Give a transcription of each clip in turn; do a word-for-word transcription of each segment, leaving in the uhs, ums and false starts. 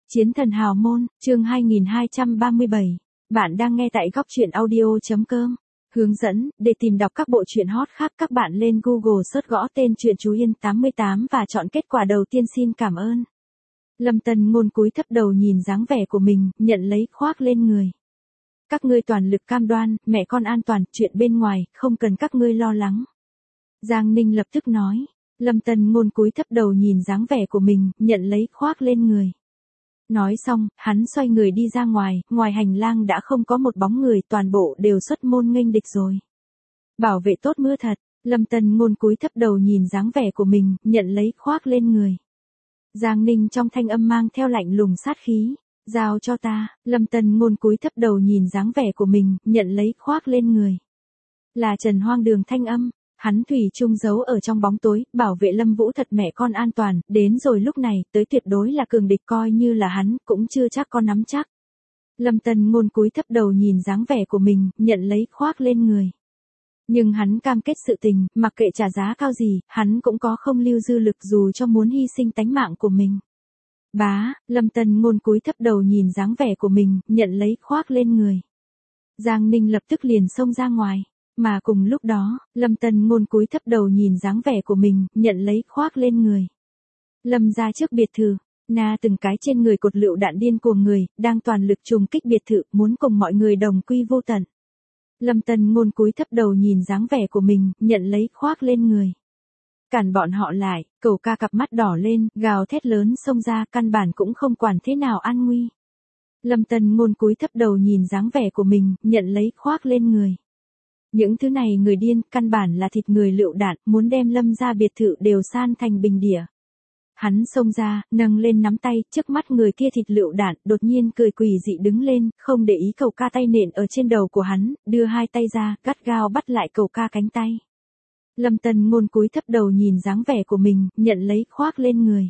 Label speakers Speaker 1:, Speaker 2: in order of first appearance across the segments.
Speaker 1: Chiến thần hào môn, chương hai nghìn hai trăm ba mươi bảy. Bạn đang nghe tại góc truyện audio.com. Hướng dẫn, để tìm đọc các bộ truyện hot khác các bạn lên Google search gõ tên truyện Chú Yên tám mươi tám và chọn kết quả đầu tiên. Xin cảm ơn. Lâm Tần Ngôn cúi thấp đầu nhìn dáng vẻ của mình, nhận lấy khoác lên người. Các ngươi toàn lực cam đoan, mẹ con an toàn, chuyện bên ngoài, không cần các ngươi lo lắng. Giang Ninh lập tức nói. Lâm Tần Ngôn cúi thấp đầu nhìn dáng vẻ của mình, nhận lấy khoác lên người. Nói xong, hắn xoay người đi ra ngoài, ngoài hành lang đã không có một bóng người, toàn bộ đều xuất môn nghênh địch rồi. Bảo vệ tốt mưa thật, Lâm Tần Ngôn cúi thấp đầu nhìn dáng vẻ của mình, nhận lấy khoác lên người. Giang Ninh trong thanh âm mang theo lạnh lùng sát khí, giao cho ta, Lâm Tần Ngôn cúi thấp đầu nhìn dáng vẻ của mình, nhận lấy khoác lên người. Là Trần Hoang Đường thanh âm. Hắn thủy chung giấu ở trong bóng tối, bảo vệ Lâm Vũ thật mẹ con an toàn, đến rồi lúc này, tới tuyệt đối là cường địch, coi như là hắn, cũng chưa chắc có nắm chắc. Lâm Tần Ngôn cúi thấp đầu nhìn dáng vẻ của mình, nhận lấy khoác lên người. Nhưng hắn cam kết sự tình, mặc kệ trả giá cao gì, hắn cũng có không lưu dư lực dù cho muốn hy sinh tánh mạng của mình. Bá, Lâm Tần Ngôn cúi thấp đầu nhìn dáng vẻ của mình, nhận lấy khoác lên người. Giang Ninh lập tức liền xông ra ngoài. Mà cùng lúc đó, Lâm Tần Ngôn cúi thấp đầu nhìn dáng vẻ của mình, nhận lấy khoác lên người. Lâm ra trước biệt thự, na từng cái trên người cột lựu đạn điên cuồng người, đang toàn lực trùng kích biệt thự, muốn cùng mọi người đồng quy vô tận. Lâm Tần Ngôn cúi thấp đầu nhìn dáng vẻ của mình, nhận lấy khoác lên người. Cản bọn họ lại, Cẩu Ca cặp mắt đỏ lên, gào thét lớn xông ra, căn bản cũng không quản thế nào an nguy. Lâm Tần Ngôn cúi thấp đầu nhìn dáng vẻ của mình, nhận lấy khoác lên người. Những thứ này người điên, căn bản là thịt người lựu đạn, muốn đem Lâm ra biệt thự đều san thành bình địa. Hắn xông ra, nâng lên nắm tay, trước mắt người kia thịt lựu đạn, đột nhiên cười quỷ dị đứng lên, không để ý Cẩu Ca tay nện ở trên đầu của hắn, đưa hai tay ra, gắt gao bắt lại Cẩu Ca cánh tay. Lâm Tần Ngôn cúi thấp đầu nhìn dáng vẻ của mình, nhận lấy khoác lên người.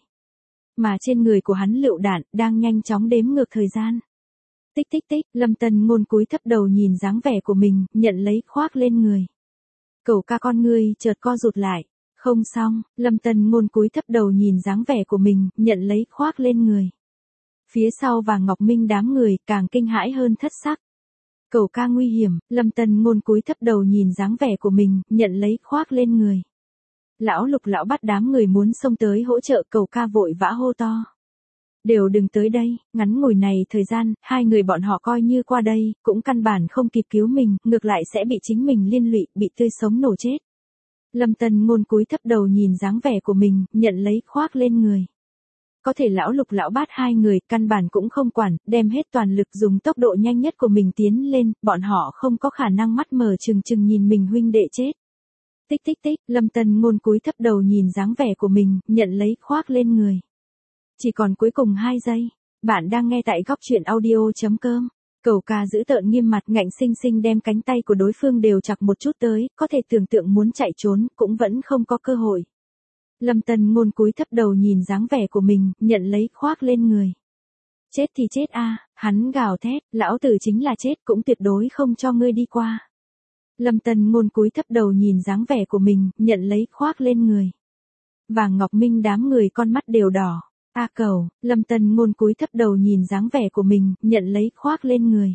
Speaker 1: Mà trên người của hắn lựu đạn, đang nhanh chóng đếm ngược thời gian. Tích tích tích, Lâm Tần Ngôn cúi thấp đầu nhìn dáng vẻ của mình, nhận lấy khoác lên người. Cẩu Ca con ngươi chợt co rụt lại. Không xong, Lâm Tần Ngôn cúi thấp đầu nhìn dáng vẻ của mình, nhận lấy khoác lên người. Phía sau và Ngọc Minh đám người càng kinh hãi hơn thất sắc. Cẩu Ca nguy hiểm, Lâm Tần Ngôn cúi thấp đầu nhìn dáng vẻ của mình, nhận lấy khoác lên người. Lão Lục lão bắt đám người muốn xông tới hỗ trợ, Cẩu Ca vội vã hô to. Đều đừng tới đây, ngắn ngủi này thời gian, hai người bọn họ coi như qua đây, cũng căn bản không kịp cứu mình, ngược lại sẽ bị chính mình liên lụy, bị tươi sống nổ chết. Lâm Tần Ngôn cúi thấp đầu nhìn dáng vẻ của mình, nhận lấy khoác lên người. Có thể lão Lục lão bát hai người, căn bản cũng không quản, đem hết toàn lực dùng tốc độ nhanh nhất của mình tiến lên, bọn họ không có khả năng mắt mở trừng trừng nhìn mình huynh đệ chết. Tích tích tích, Lâm Tần Ngôn cúi thấp đầu nhìn dáng vẻ của mình, nhận lấy khoác lên người. Chỉ còn cuối cùng hai giây. Bạn đang nghe tại góc truyện audio.com. Cẩu Ca giữ tợn nghiêm mặt, ngạnh sinh sinh đem cánh tay của đối phương đều chặt một chút tới, có thể tưởng tượng muốn chạy trốn, cũng vẫn không có cơ hội. Lâm Tần Ngôn cúi thấp đầu nhìn dáng vẻ của mình, nhận lấy khoác lên người. Chết thì chết a, hắn gào thét, lão tử chính là chết cũng tuyệt đối không cho ngươi đi qua. Lâm Tần Ngôn cúi thấp đầu nhìn dáng vẻ của mình, nhận lấy khoác lên người. Và Ngọc Minh đám người con mắt đều đỏ. A Cẩu, Lâm Tần Ngôn cúi thấp đầu nhìn dáng vẻ của mình, nhận lấy khoác lên người.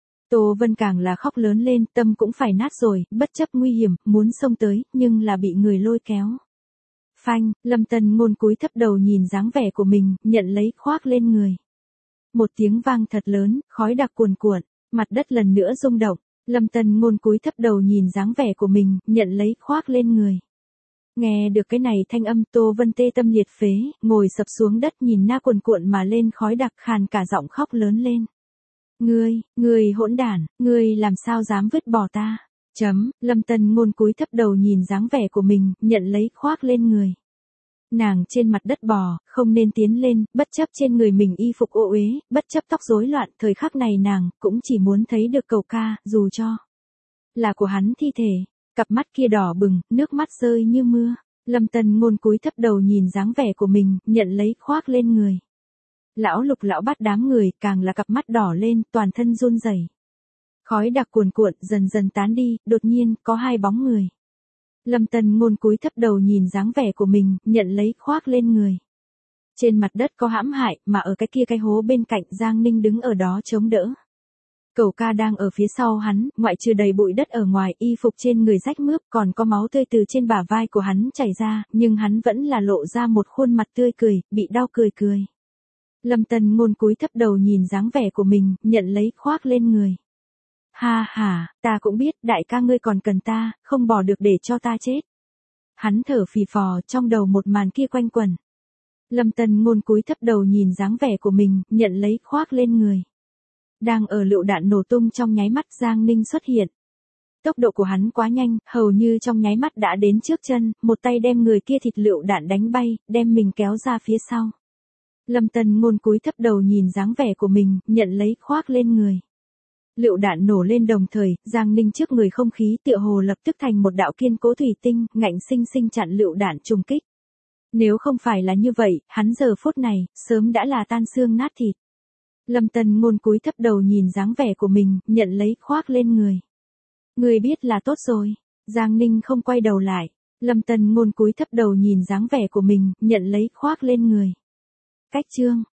Speaker 1: Tô Vân càng là khóc lớn lên, tâm cũng phải nát rồi, bất chấp nguy hiểm, muốn xông tới, nhưng là bị người lôi kéo. Phanh, Lâm Tần Ngôn cúi thấp đầu nhìn dáng vẻ của mình, nhận lấy khoác lên người. Một tiếng vang thật lớn, khói đặc cuồn cuộn, mặt đất lần nữa rung động. Lâm Tần Ngôn cúi thấp đầu nhìn dáng vẻ của mình, nhận lấy khoác lên người. Nghe được cái này thanh âm, Tô Vân tê tâm liệt phế, ngồi sập xuống đất nhìn na cuồn cuộn mà lên khói đặc, khàn cả giọng khóc lớn lên. Ngươi, ngươi hỗn đản, ngươi làm sao dám vứt bỏ ta? Chấm, Lâm Tần Ngôn cúi thấp đầu nhìn dáng vẻ của mình, nhận lấy khoác lên người. Nàng trên mặt đất bò, không nên tiến lên, bất chấp trên người mình y phục ô uế, bất chấp tóc rối loạn, thời khắc này nàng cũng chỉ muốn thấy được Cẩu Ca, dù cho là của hắn thi thể. Cặp mắt kia đỏ bừng, nước mắt rơi như mưa. Lâm Tần Ngôn cúi thấp đầu nhìn dáng vẻ của mình, nhận lấy khoác lên người. Lão Lục lão bắt đám người, càng là cặp mắt đỏ lên, toàn thân run rẩy. Khói đặc cuồn cuộn, dần dần tán đi, đột nhiên, có hai bóng người. Lâm Tần Ngôn cúi thấp đầu nhìn dáng vẻ của mình, nhận lấy khoác lên người. Trên mặt đất có hãm hại, mà ở cái kia cái hố bên cạnh Giang Ninh đứng ở đó chống đỡ. Cẩu ca đang ở phía sau hắn, ngoại trừ đầy bụi đất ở ngoài, y phục trên người rách mướp, còn có máu tươi từ trên bả vai của hắn chảy ra, nhưng hắn vẫn là lộ ra một khuôn mặt tươi cười, bị đau cười cười. Lâm Tân Ngôn cúi thấp đầu nhìn dáng vẻ của mình, nhận lấy khoác lên người. Ha ha, ta cũng biết, đại ca ngươi còn cần ta, không bỏ được để cho ta chết. Hắn thở phì phò, trong đầu một màn kia quanh quẩn. Lâm Tân Ngôn cúi thấp đầu nhìn dáng vẻ của mình, nhận lấy khoác lên người. Đang ở lựu đạn nổ tung trong nháy mắt Giang Ninh xuất hiện. Tốc độ của hắn quá nhanh, hầu như trong nháy mắt đã đến trước chân, một tay đem người kia thịt lựu đạn đánh bay, đem mình kéo ra phía sau. Lâm Tân Ngôn cúi thấp đầu nhìn dáng vẻ của mình, nhận lấy khoác lên người. Lựu đạn nổ lên đồng thời, Giang Ninh trước người không khí tựa hồ lập tức thành một đạo kiên cố thủy tinh, ngạnh sinh sinh chặn lựu đạn trùng kích. Nếu không phải là như vậy, hắn giờ phút này, sớm đã là tan xương nát thịt. Lâm Tân Ngôn cúi thấp đầu nhìn dáng vẻ của mình, nhận lấy khoác lên người. Người biết là tốt rồi. Giang Ninh không quay đầu lại. Lâm Tân Ngôn cúi thấp đầu nhìn dáng vẻ của mình, nhận lấy khoác lên người. Cách chương.